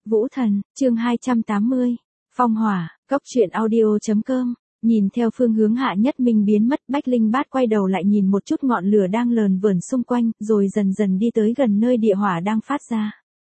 Vũ Thần, chương 280. Phong hỏa, cốc truyện audio.com. Nhìn theo phương hướng Hạ Nhất Minh biến mất, Bách Linh Bát quay đầu lại nhìn một chút ngọn lửa đang lờn vờn xung quanh, rồi dần dần đi tới gần nơi địa hỏa đang phát ra.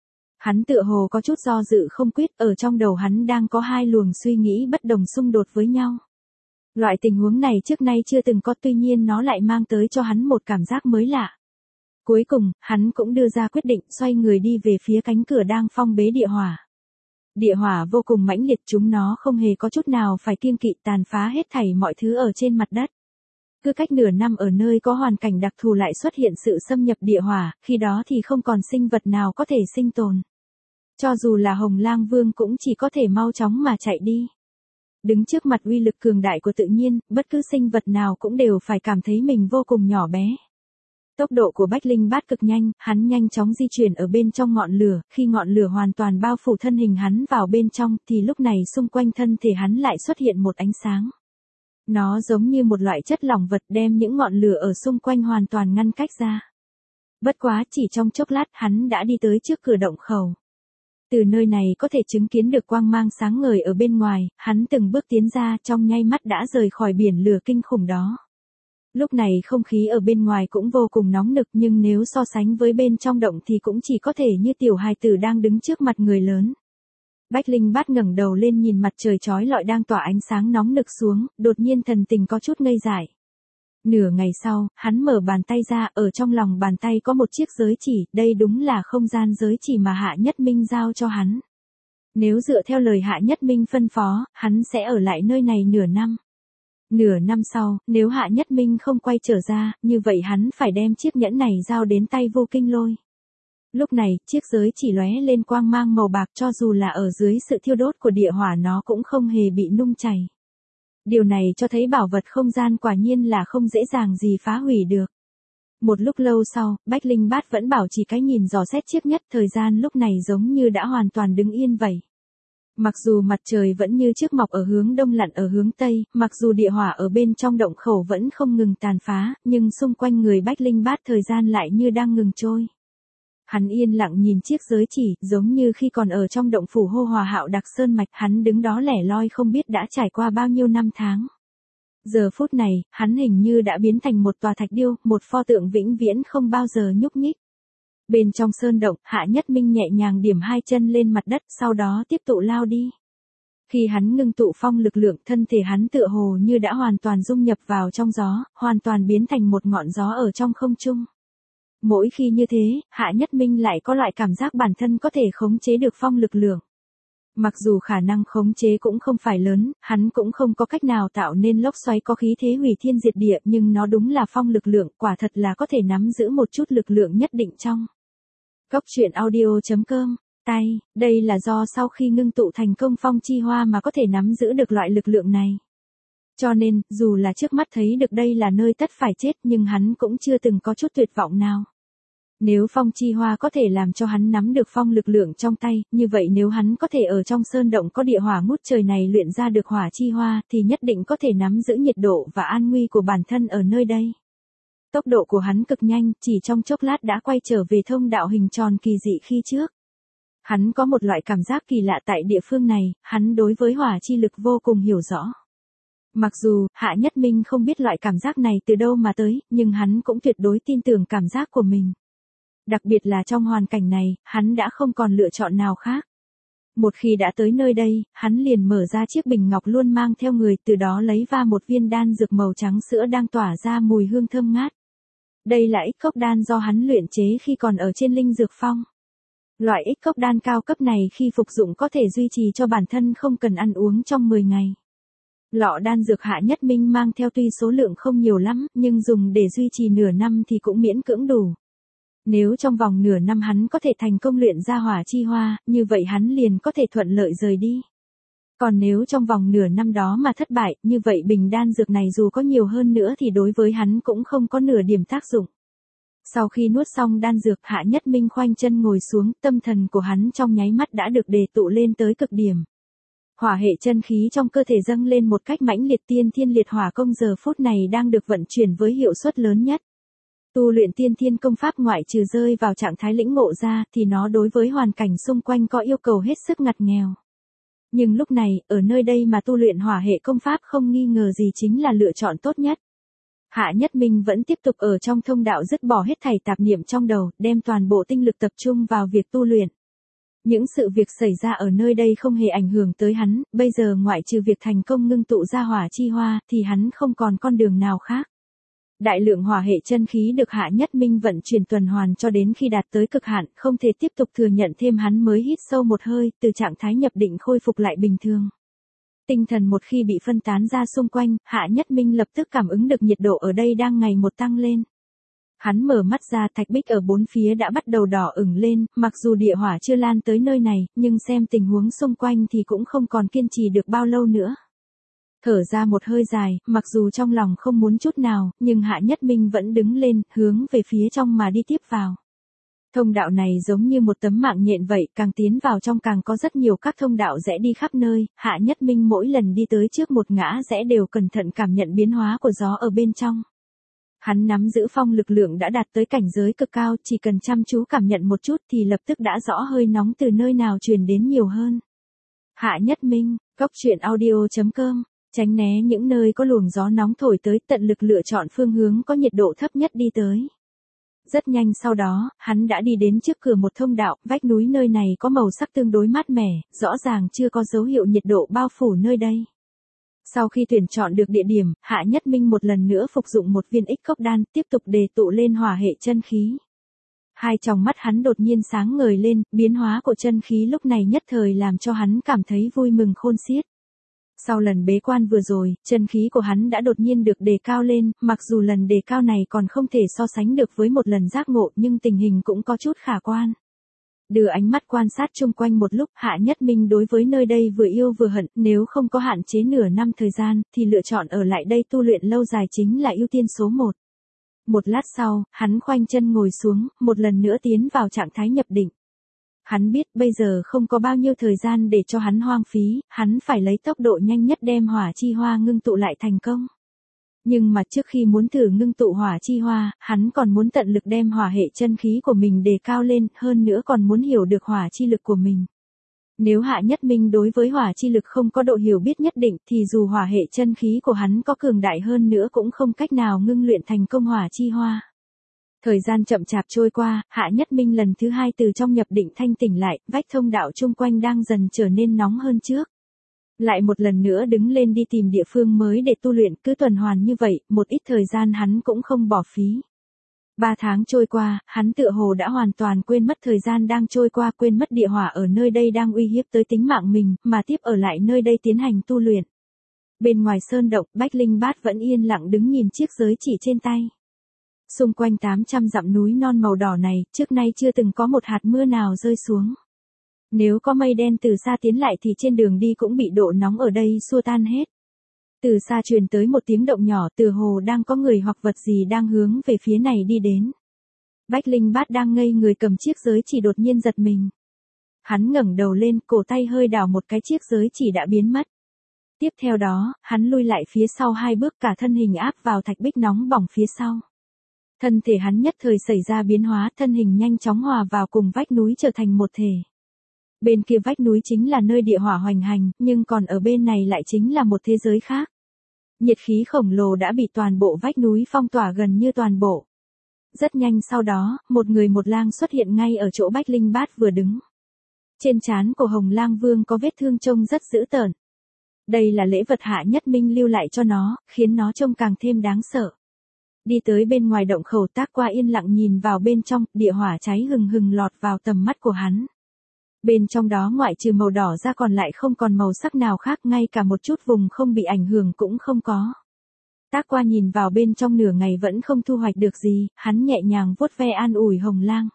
Hắn tựa hồ có chút do dự không quyết, ở trong đầu hắn đang có hai luồng suy nghĩ bất đồng xung đột với nhau. Loại tình huống này trước nay chưa từng có, tuy nhiên nó lại mang tới cho hắn một cảm giác mới lạ. Cuối cùng, hắn cũng đưa ra quyết định xoay người đi về phía cánh cửa đang phong bế địa hỏa. Địa hỏa vô cùng mãnh liệt, chúng nó không hề có chút nào phải kiêng kỵ, tàn phá hết thảy mọi thứ ở trên mặt đất. Cứ cách nửa năm ở nơi có hoàn cảnh đặc thù lại xuất hiện sự xâm nhập địa hỏa, khi đó thì không còn sinh vật nào có thể sinh tồn. Cho dù là Hồng Lang Vương cũng chỉ có thể mau chóng mà chạy đi. Đứng trước mặt uy lực cường đại của tự nhiên, bất cứ sinh vật nào cũng đều phải cảm thấy mình vô cùng nhỏ bé. Tốc độ của Bách Linh Bát cực nhanh, hắn nhanh chóng di chuyển ở bên trong ngọn lửa, khi ngọn lửa hoàn toàn bao phủ thân hình hắn vào bên trong, thì lúc này xung quanh thân thể hắn lại xuất hiện một ánh sáng. Nó giống như một loại chất lỏng vật đem những ngọn lửa ở xung quanh hoàn toàn ngăn cách ra. Bất quá chỉ trong chốc lát hắn đã đi tới trước cửa động khẩu. Từ nơi này có thể chứng kiến được quang mang sáng ngời ở bên ngoài, hắn từng bước tiến ra, trong nháy mắt đã rời khỏi biển lửa kinh khủng đó. Lúc này không khí ở bên ngoài cũng vô cùng nóng nực, nhưng nếu so sánh với bên trong động thì cũng chỉ có thể như tiểu hài tử đang đứng trước mặt người lớn. Bách Linh Bát ngẩng đầu lên nhìn mặt trời chói lọi đang tỏa ánh sáng nóng nực xuống, đột nhiên thần tình có chút ngây dại. Nửa ngày sau, hắn mở bàn tay ra, ở trong lòng bàn tay có một chiếc giới chỉ, đây đúng là không gian giới chỉ mà Hạ Nhất Minh giao cho hắn. Nếu dựa theo lời Hạ Nhất Minh phân phó, hắn sẽ ở lại nơi này nửa năm. Nửa năm sau, nếu Hạ Nhất Minh không quay trở ra, như vậy hắn phải đem chiếc nhẫn này giao đến tay Vô Kinh Lôi. Lúc này, chiếc giới chỉ lóe lên quang mang màu bạc, cho dù là ở dưới sự thiêu đốt của địa hỏa nó cũng không hề bị nung chảy. Điều này cho thấy bảo vật không gian quả nhiên là không dễ dàng gì phá hủy được. Một lúc lâu sau, Bách Linh Bát vẫn bảo trì cái nhìn dò xét chiếc nhất, thời gian lúc này giống như đã hoàn toàn đứng yên vậy. Mặc dù mặt trời vẫn như trước mọc ở hướng đông lặn ở hướng tây, mặc dù địa hỏa ở bên trong động khẩu vẫn không ngừng tàn phá, nhưng xung quanh người Bách Linh Bát thời gian lại như đang ngừng trôi. Hắn yên lặng nhìn chiếc giới chỉ, giống như khi còn ở trong động phủ Hô Hòa Hạo Đặc Sơn Mạch, hắn đứng đó lẻ loi không biết đã trải qua bao nhiêu năm tháng. Giờ phút này, hắn hình như đã biến thành một tòa thạch điêu, một pho tượng vĩnh viễn không bao giờ nhúc nhích. Bên trong sơn động, Hạ Nhất Minh nhẹ nhàng điểm hai chân lên mặt đất, sau đó tiếp tục lao đi. Khi hắn ngưng tụ phong lực lượng, thân thể hắn tựa hồ như đã hoàn toàn dung nhập vào trong gió, hoàn toàn biến thành một ngọn gió ở trong không trung. Mỗi khi như thế, Hạ Nhất Minh lại có loại cảm giác bản thân có thể khống chế được phong lực lượng. Mặc dù khả năng khống chế cũng không phải lớn, hắn cũng không có cách nào tạo nên lốc xoáy có khí thế hủy thiên diệt địa, nhưng nó đúng là phong lực lượng, quả thật là có thể nắm giữ một chút lực lượng nhất định trong. Cốc truyện audio.com. Đây là do sau khi ngưng tụ thành công phong chi hoa mà có thể nắm giữ được loại lực lượng này. Cho nên, dù là trước mắt thấy được đây là nơi tất phải chết, nhưng hắn cũng chưa từng có chút tuyệt vọng nào. Nếu phong chi hoa có thể làm cho hắn nắm được phong lực lượng trong tay, như vậy nếu hắn có thể ở trong sơn động có địa hỏa ngút trời này luyện ra được hỏa chi hoa, thì nhất định có thể nắm giữ nhiệt độ và an nguy của bản thân ở nơi đây. Tốc độ của hắn cực nhanh, chỉ trong chốc lát đã quay trở về thông đạo hình tròn kỳ dị khi trước. Hắn có một loại cảm giác kỳ lạ tại địa phương này, hắn đối với hỏa chi lực vô cùng hiểu rõ. Mặc dù, Hạ Nhất Minh không biết loại cảm giác này từ đâu mà tới, nhưng hắn cũng tuyệt đối tin tưởng cảm giác của mình. Đặc biệt là trong hoàn cảnh này, hắn đã không còn lựa chọn nào khác. Một khi đã tới nơi đây, hắn liền mở ra chiếc bình ngọc luôn mang theo người, từ đó lấy ra một viên đan dược màu trắng sữa đang tỏa ra mùi hương thơm ngát. Đây là ích cốc đan do hắn luyện chế khi còn ở trên linh dược phong. Loại ích cốc đan cao cấp này khi phục dụng có thể duy trì cho bản thân không cần ăn uống trong 10 ngày. Lọ đan dược Hạ Nhất Minh mang theo tuy số lượng không nhiều lắm, nhưng dùng để duy trì nửa năm thì cũng miễn cưỡng đủ. Nếu trong vòng nửa năm hắn có thể thành công luyện ra hỏa chi hoa, như vậy hắn liền có thể thuận lợi rời đi. Còn nếu trong vòng nửa năm đó mà thất bại, như vậy bình đan dược này dù có nhiều hơn nữa thì đối với hắn cũng không có nửa điểm tác dụng. Sau khi nuốt xong đan dược, Hạ Nhất Minh khoanh chân ngồi xuống, tâm thần của hắn trong nháy mắt đã được đề tụ lên tới cực điểm. Hỏa hệ chân khí trong cơ thể dâng lên một cách mãnh liệt, tiên thiên liệt hỏa công giờ phút này đang được vận chuyển với hiệu suất lớn nhất. Tu luyện tiên thiên công pháp ngoại trừ rơi vào trạng thái lĩnh ngộ ra thì nó đối với hoàn cảnh xung quanh có yêu cầu hết sức ngặt nghèo. Nhưng lúc này, ở nơi đây mà tu luyện hỏa hệ công pháp không nghi ngờ gì chính là lựa chọn tốt nhất. Hạ Nhất Minh vẫn tiếp tục ở trong thông đạo dứt bỏ hết thảy tạp niệm trong đầu, đem toàn bộ tinh lực tập trung vào việc tu luyện. Những sự việc xảy ra ở nơi đây không hề ảnh hưởng tới hắn, bây giờ ngoại trừ việc thành công ngưng tụ ra hỏa chi hoa thì hắn không còn con đường nào khác. Đại lượng hỏa hệ chân khí được Hạ Nhất Minh vận chuyển tuần hoàn cho đến khi đạt tới cực hạn, không thể tiếp tục thừa nhận thêm hắn mới hít sâu một hơi, từ trạng thái nhập định khôi phục lại bình thường. Tinh thần một khi bị phân tán ra xung quanh, Hạ Nhất Minh lập tức cảm ứng được nhiệt độ ở đây đang ngày một tăng lên. Hắn mở mắt ra, thạch bích ở bốn phía đã bắt đầu đỏ ửng lên, mặc dù địa hỏa chưa lan tới nơi này, nhưng xem tình huống xung quanh thì cũng không còn kiên trì được bao lâu nữa. Thở ra một hơi dài, mặc dù trong lòng không muốn chút nào, nhưng Hạ Nhất Minh vẫn đứng lên, hướng về phía trong mà đi tiếp vào. Thông đạo này giống như một tấm mạng nhện vậy, càng tiến vào trong càng có rất nhiều các thông đạo rẽ đi khắp nơi, Hạ Nhất Minh mỗi lần đi tới trước một ngã rẽ đều cẩn thận cảm nhận biến hóa của gió ở bên trong. Hắn nắm giữ phong lực lượng đã đạt tới cảnh giới cực cao, chỉ cần chăm chú cảm nhận một chút thì lập tức đã rõ hơi nóng từ nơi nào truyền đến nhiều hơn. Hạ Nhất Minh, goctruyện.audio.com, tránh né những nơi có luồng gió nóng thổi tới, tận lực lựa chọn phương hướng có nhiệt độ thấp nhất đi tới. Rất nhanh sau đó, hắn đã đi đến trước cửa một thông đạo, vách núi nơi này có màu sắc tương đối mát mẻ, rõ ràng chưa có dấu hiệu nhiệt độ bao phủ nơi đây. Sau khi tuyển chọn được địa điểm, Hạ Nhất Minh một lần nữa phục dụng một viên ích cốc đan, tiếp tục đề tụ lên hỏa hệ chân khí. Hai tròng mắt hắn đột nhiên sáng ngời lên, biến hóa của chân khí lúc này nhất thời làm cho hắn cảm thấy vui mừng khôn xiết. Sau lần bế quan vừa rồi, chân khí của hắn đã đột nhiên được đề cao lên, mặc dù lần đề cao này còn không thể so sánh được với một lần giác ngộ nhưng tình hình cũng có chút khả quan. Đưa ánh mắt quan sát chung quanh một lúc, Hạ Nhất Minh đối với nơi đây vừa yêu vừa hận, nếu không có hạn chế nửa năm thời gian, thì lựa chọn ở lại đây tu luyện lâu dài chính là ưu tiên số 1. Một lát sau, hắn khoanh chân ngồi xuống, một lần nữa tiến vào trạng thái nhập định. Hắn biết bây giờ không có bao nhiêu thời gian để cho hắn hoang phí, hắn phải lấy tốc độ nhanh nhất đem hỏa chi hoa ngưng tụ lại thành công. Nhưng mà trước khi muốn thử ngưng tụ hỏa chi hoa, hắn còn muốn tận lực đem hỏa hệ chân khí của mình đề cao lên, hơn nữa còn muốn hiểu được hỏa chi lực của mình. Nếu Hạ Nhất Minh đối với hỏa chi lực không có độ hiểu biết nhất định thì dù hỏa hệ chân khí của hắn có cường đại hơn nữa cũng không cách nào ngưng luyện thành công hỏa chi hoa. Thời gian chậm chạp trôi qua, Hạ Nhất Minh lần thứ hai từ trong nhập định thanh tỉnh lại, vách thông đạo chung quanh đang dần trở nên nóng hơn trước. Lại một lần nữa đứng lên đi tìm địa phương mới để tu luyện, cứ tuần hoàn như vậy, một ít thời gian hắn cũng không bỏ phí. 3 tháng trôi qua, hắn tựa hồ đã hoàn toàn quên mất thời gian đang trôi qua, quên mất địa hỏa ở nơi đây đang uy hiếp tới tính mạng mình, mà tiếp ở lại nơi đây tiến hành tu luyện. Bên ngoài sơn động, Bách Linh Bát vẫn yên lặng đứng nhìn chiếc giới chỉ trên tay. Xung quanh 800 dặm núi non màu đỏ này, trước nay chưa từng có một hạt mưa nào rơi xuống. Nếu có mây đen từ xa tiến lại thì trên đường đi cũng bị độ nóng ở đây xua tan hết. Từ xa truyền tới một tiếng động nhỏ, tựa hồ đang có người hoặc vật gì đang hướng về phía này đi đến. Bách Linh Bát đang ngây người cầm chiếc giới chỉ đột nhiên giật mình. Hắn ngẩng đầu lên, cổ tay hơi đảo một cái, chiếc giới chỉ đã biến mất. Tiếp theo đó, hắn lui lại phía sau 2 bước, cả thân hình áp vào thạch bích nóng bỏng phía sau. Thân thể hắn nhất thời xảy ra biến hóa, thân hình nhanh chóng hòa vào cùng vách núi trở thành một thể. Bên kia vách núi chính là nơi địa hỏa hoành hành, nhưng còn ở bên này lại chính là một thế giới khác. Nhiệt khí khổng lồ đã bị toàn bộ vách núi phong tỏa gần như toàn bộ. Rất nhanh sau đó, một người một lang xuất hiện ngay ở chỗ Bách Linh Bát vừa đứng. Trên trán của Hồng Lang Vương có vết thương trông rất dữ tợn. Đây là lễ vật Hạ Nhất Minh lưu lại cho nó, khiến nó trông càng thêm đáng sợ. Đi tới bên ngoài động khẩu, Tác Qua yên lặng nhìn vào bên trong, địa hỏa cháy hừng hừng lọt vào tầm mắt của hắn. Bên trong đó ngoại trừ màu đỏ ra còn lại không còn màu sắc nào khác, ngay cả một chút vùng không bị ảnh hưởng cũng không có. Tác Qua nhìn vào bên trong nửa ngày vẫn không thu hoạch được gì, hắn nhẹ nhàng vuốt ve an ủi Hồng Lang.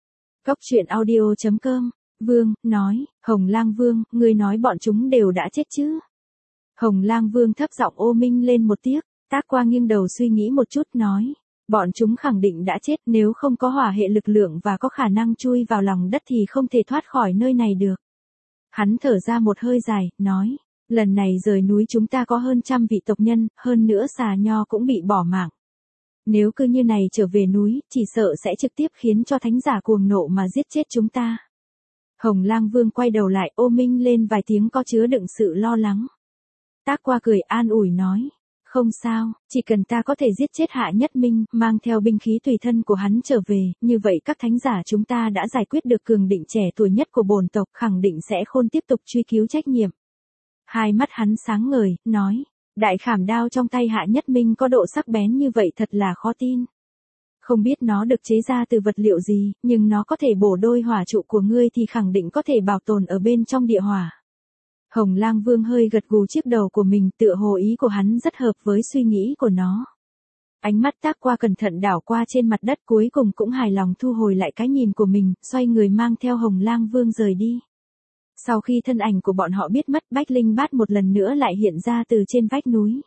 Goctruyện.audio.com, Vương, nói, Hồng Lang Vương, ngươi nói bọn chúng đều đã chết chứ? Hồng Lang Vương thấp giọng ô minh lên một tiếc, Tác Qua nghiêng đầu suy nghĩ một chút nói. Bọn chúng khẳng định đã chết, nếu không có hỏa hệ lực lượng và có khả năng chui vào lòng đất thì không thể thoát khỏi nơi này được. Hắn thở ra một hơi dài, nói, lần này rời núi chúng ta có hơn 100 vị tộc nhân, hơn nữa xà nho cũng bị bỏ mạng. Nếu cứ như này trở về núi, chỉ sợ sẽ trực tiếp khiến cho thánh giả cuồng nộ mà giết chết chúng ta. Hồng Lang Vương quay đầu lại ô minh lên vài tiếng có chứa đựng sự lo lắng. Tác Qua cười an ủi nói. Không sao, chỉ cần ta có thể giết chết Hạ Nhất Minh, mang theo binh khí tùy thân của hắn trở về, như vậy các thánh giả chúng ta đã giải quyết được cường định trẻ tuổi nhất của bổn tộc, khẳng định sẽ khôn tiếp tục truy cứu trách nhiệm. Hai mắt hắn sáng ngời, nói, đại khảm đao trong tay Hạ Nhất Minh có độ sắc bén như vậy thật là khó tin. Không biết nó được chế ra từ vật liệu gì, nhưng nó có thể bổ đôi hỏa trụ của ngươi thì khẳng định có thể bảo tồn ở bên trong địa hỏa. Hồng Lang Vương hơi gật gù chiếc đầu của mình, tựa hồ ý của hắn rất hợp với suy nghĩ của nó. Ánh mắt Tác Qua cẩn thận đảo qua trên mặt đất, cuối cùng cũng hài lòng thu hồi lại cái nhìn của mình, xoay người mang theo Hồng Lang Vương rời đi. Sau khi thân ảnh của bọn họ biết mất, Bách Linh Bát một lần nữa lại hiện ra từ trên vách núi.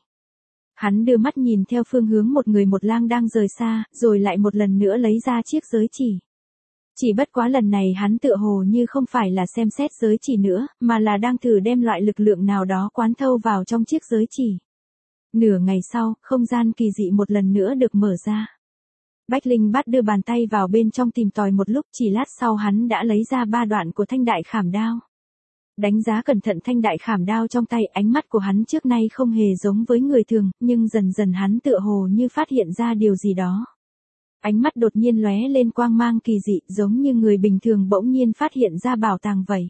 Hắn đưa mắt nhìn theo phương hướng một người một lang đang rời xa, rồi lại một lần nữa lấy ra chiếc giới chỉ. Chỉ bất quá lần này hắn tựa hồ như không phải là xem xét giới chỉ nữa, mà là đang thử đem loại lực lượng nào đó quán thâu vào trong chiếc giới chỉ. Nửa ngày sau, không gian kỳ dị một lần nữa được mở ra. Bách Linh Bát đưa bàn tay vào bên trong tìm tòi một lúc, chỉ lát sau hắn đã lấy ra 3 đoạn của thanh đại khảm đao. Đánh giá cẩn thận thanh đại khảm đao trong tay, ánh mắt của hắn trước nay không hề giống với người thường, nhưng dần dần hắn tựa hồ như phát hiện ra điều gì đó. Ánh mắt đột nhiên lóe lên quang mang kỳ dị, giống như người bình thường bỗng nhiên phát hiện ra bảo tàng vậy.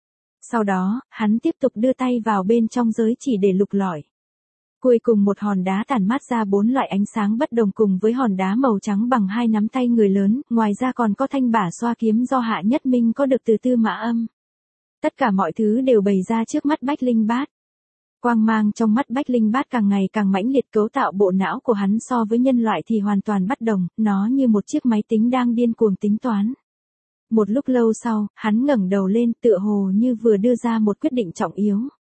Sau đó, hắn tiếp tục đưa tay vào bên trong giới chỉ để lục lọi. Cuối cùng một hòn đá tản mát ra 4 loại ánh sáng bất đồng cùng với hòn đá màu trắng bằng 2 nắm tay người lớn, ngoài ra còn có thanh bả xoa kiếm do Hạ Nhất Minh có được từ Tư Mã Âm. Tất cả mọi thứ đều bày ra trước mắt Bách Linh Bát. Quang mang trong mắt Bách Linh Bát càng ngày càng mãnh liệt, cấu tạo bộ não của hắn so với nhân loại thì hoàn toàn bất đồng, nó như một chiếc máy tính đang điên cuồng tính toán. Một lúc lâu sau, hắn ngẩng đầu lên, tựa hồ như vừa đưa ra một quyết định trọng yếu.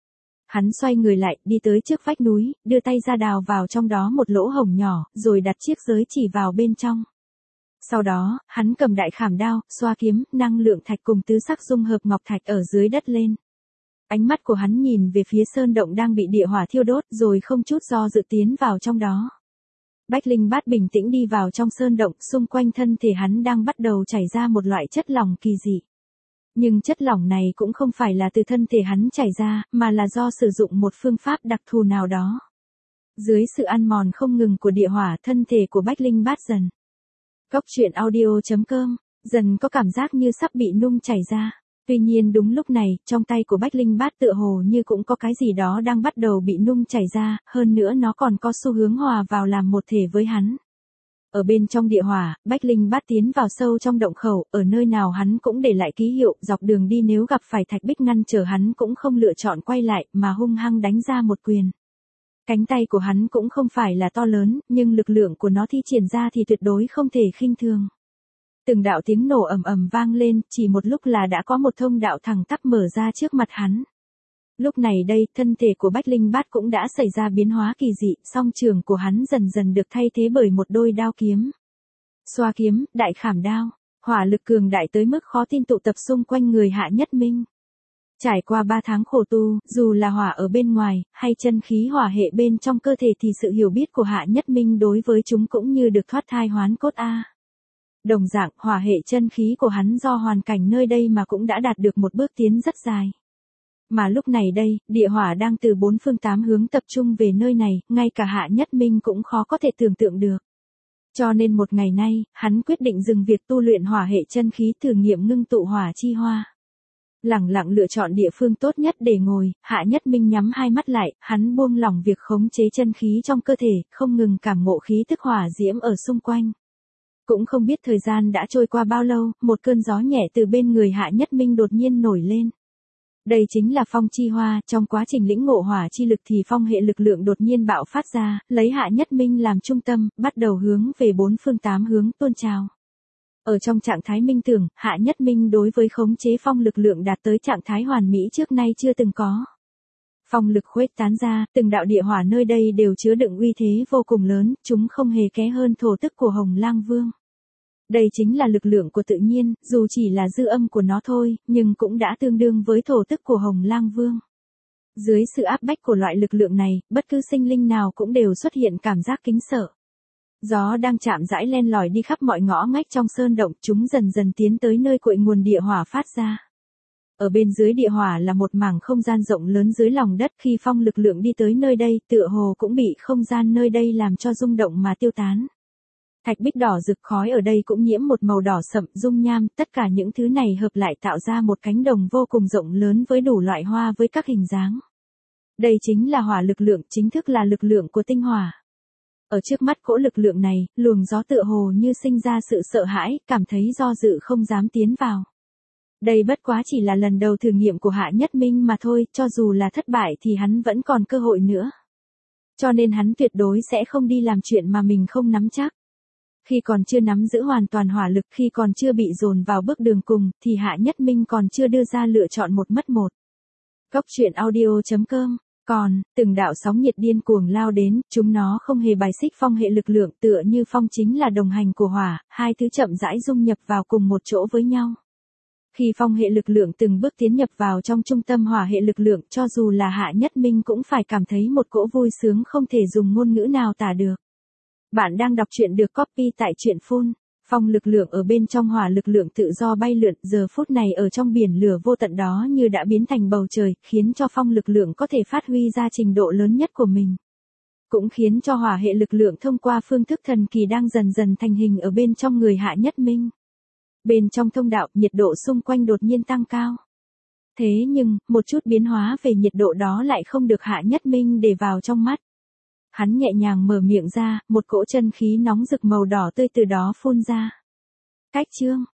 Hắn xoay người lại, đi tới trước vách núi, đưa tay ra đào vào trong đó một lỗ hổng nhỏ, rồi đặt chiếc giới chỉ vào bên trong. Sau đó, hắn cầm đại khảm đao, xoa kiếm, năng lượng thạch cùng tứ sắc dung hợp ngọc thạch ở dưới đất lên. Ánh mắt của hắn nhìn về phía sơn động đang bị địa hỏa thiêu đốt, rồi không chút do dự tiến vào trong đó. Bách Linh Bát bình tĩnh đi vào trong sơn động, xung quanh thân thể hắn đang bắt đầu chảy ra một loại chất lỏng kỳ dị. Nhưng chất lỏng này cũng không phải là từ thân thể hắn chảy ra, mà là do sử dụng một phương pháp đặc thù nào đó. Dưới sự ăn mòn không ngừng của địa hỏa, thân thể của Bách Linh Bát dần. Cốc.audio.com, dần có cảm giác như sắp bị nung chảy ra. Tuy nhiên đúng lúc này, trong tay của Bách Linh Bát tựa hồ như cũng có cái gì đó đang bắt đầu bị nung chảy ra, hơn nữa nó còn có xu hướng hòa vào làm một thể với hắn. Ở bên trong địa hỏa, Bách Linh Bát tiến vào sâu trong động khẩu, ở nơi nào hắn cũng để lại ký hiệu, dọc đường đi nếu gặp phải thạch bích ngăn trở hắn cũng không lựa chọn quay lại, mà hung hăng đánh ra một quyền. Cánh tay của hắn cũng không phải là to lớn, nhưng lực lượng của nó thi triển ra thì tuyệt đối không thể khinh thường. Từng đạo tiếng nổ ầm ầm vang lên, chỉ một lúc là đã có một thông đạo thẳng tắp mở ra trước mặt hắn. Lúc này đây, thân thể của Bách Linh Bát cũng đã xảy ra biến hóa kỳ dị, song trường của hắn dần dần được thay thế bởi một đôi đao kiếm. Xoa kiếm, đại khảm đao, hỏa lực cường đại tới mức khó tin tụ tập xung quanh người Hạ Nhất Minh. Trải qua 3 tháng khổ tu, dù là hỏa ở bên ngoài, hay chân khí hỏa hệ bên trong cơ thể thì sự hiểu biết của Hạ Nhất Minh đối với chúng cũng như được thoát thai hoán cốt a. Đồng dạng, hỏa hệ chân khí của hắn do hoàn cảnh nơi đây mà cũng đã đạt được một bước tiến rất dài. Mà lúc này đây, địa hỏa đang từ 4 phương 8 hướng tập trung về nơi này, ngay cả Hạ Nhất Minh cũng khó có thể tưởng tượng được. Cho nên một ngày nay, hắn quyết định dừng việc tu luyện hỏa hệ chân khí, thử nghiệm ngưng tụ hỏa chi hoa. Lẳng lặng lựa chọn địa phương tốt nhất để ngồi, Hạ Nhất Minh nhắm hai mắt lại, hắn buông lỏng việc khống chế chân khí trong cơ thể, không ngừng cảm ngộ khí tức hỏa diễm ở xung quanh. Cũng không biết thời gian đã trôi qua bao lâu, một cơn gió nhẹ từ bên người Hạ Nhất Minh đột nhiên nổi lên. Đây chính là phong chi hoa, trong quá trình lĩnh ngộ hỏa chi lực thì phong hệ lực lượng đột nhiên bạo phát ra, lấy Hạ Nhất Minh làm trung tâm, bắt đầu hướng về 4 phương 8 hướng tuôn trào. Ở trong trạng thái minh tưởng, Hạ Nhất Minh đối với khống chế phong lực lượng đạt tới trạng thái hoàn mỹ trước nay chưa từng có. Phong lực khuếch tán ra, từng đạo địa hỏa nơi đây đều chứa đựng uy thế vô cùng lớn, chúng không hề kém hơn thổ tức của Hồng Lang Vương. Đây chính là lực lượng của tự nhiên, dù chỉ là dư âm của nó thôi, nhưng cũng đã tương đương với thổ tức của Hồng Lang Vương. Dưới sự áp bách của loại lực lượng này, bất cứ sinh linh nào cũng đều xuất hiện cảm giác kính sợ. Gió đang chạm rãi len lỏi đi khắp mọi ngõ ngách trong sơn động, chúng dần dần tiến tới nơi cội nguồn địa hỏa phát ra. Ở bên dưới địa hỏa là một mảng không gian rộng lớn dưới lòng đất, khi phong lực lượng đi tới nơi đây, tựa hồ cũng bị không gian nơi đây làm cho rung động mà tiêu tán. Thạch bích đỏ rực, khói ở đây cũng nhiễm một màu đỏ sậm, dung nham, tất cả những thứ này hợp lại tạo ra một cánh đồng vô cùng rộng lớn với đủ loại hoa với các hình dáng. Đây chính là hỏa lực lượng, chính thức là lực lượng của tinh hỏa. Ở trước mắt cỗ lực lượng này, luồng gió tựa hồ như sinh ra sự sợ hãi, cảm thấy do dự không dám tiến vào. Đây bất quá chỉ là lần đầu thử nghiệm của Hạ Nhất Minh mà thôi, cho dù là thất bại thì hắn vẫn còn cơ hội nữa. Cho nên hắn tuyệt đối sẽ không đi làm chuyện mà mình không nắm chắc. Khi còn chưa nắm giữ hoàn toàn hỏa lực, khi còn chưa bị dồn vào bước đường cùng, thì Hạ Nhất Minh còn chưa đưa ra lựa chọn một mất một. Cốc truyện audio.com. Còn, từng đạo sóng nhiệt điên cuồng lao đến, chúng nó không hề bài xích phong hệ lực lượng, tựa như phong chính là đồng hành của hỏa, hai thứ chậm rãi dung nhập vào cùng một chỗ với nhau. Khi phong hệ lực lượng từng bước tiến nhập vào trong trung tâm hỏa hệ lực lượng, cho dù là Hạ Nhất Minh cũng phải cảm thấy một cỗ vui sướng không thể dùng ngôn ngữ nào tả được. Bạn đang đọc truyện được copy tại truyện Phun. Phong lực lượng ở bên trong hỏa lực lượng tự do bay lượn, giờ phút này ở trong biển lửa vô tận đó như đã biến thành bầu trời, khiến cho phong lực lượng có thể phát huy ra trình độ lớn nhất của mình. Cũng khiến cho hỏa hệ lực lượng thông qua phương thức thần kỳ đang dần dần thành hình ở bên trong người Hạ Nhất Minh. Bên trong thông đạo, nhiệt độ xung quanh đột nhiên tăng cao. Thế nhưng, một chút biến hóa về nhiệt độ đó lại không được Hạ Nhất Minh để vào trong mắt. Hắn nhẹ nhàng mở miệng ra, một cỗ chân khí nóng rực màu đỏ tươi từ đó phun ra. Cách chương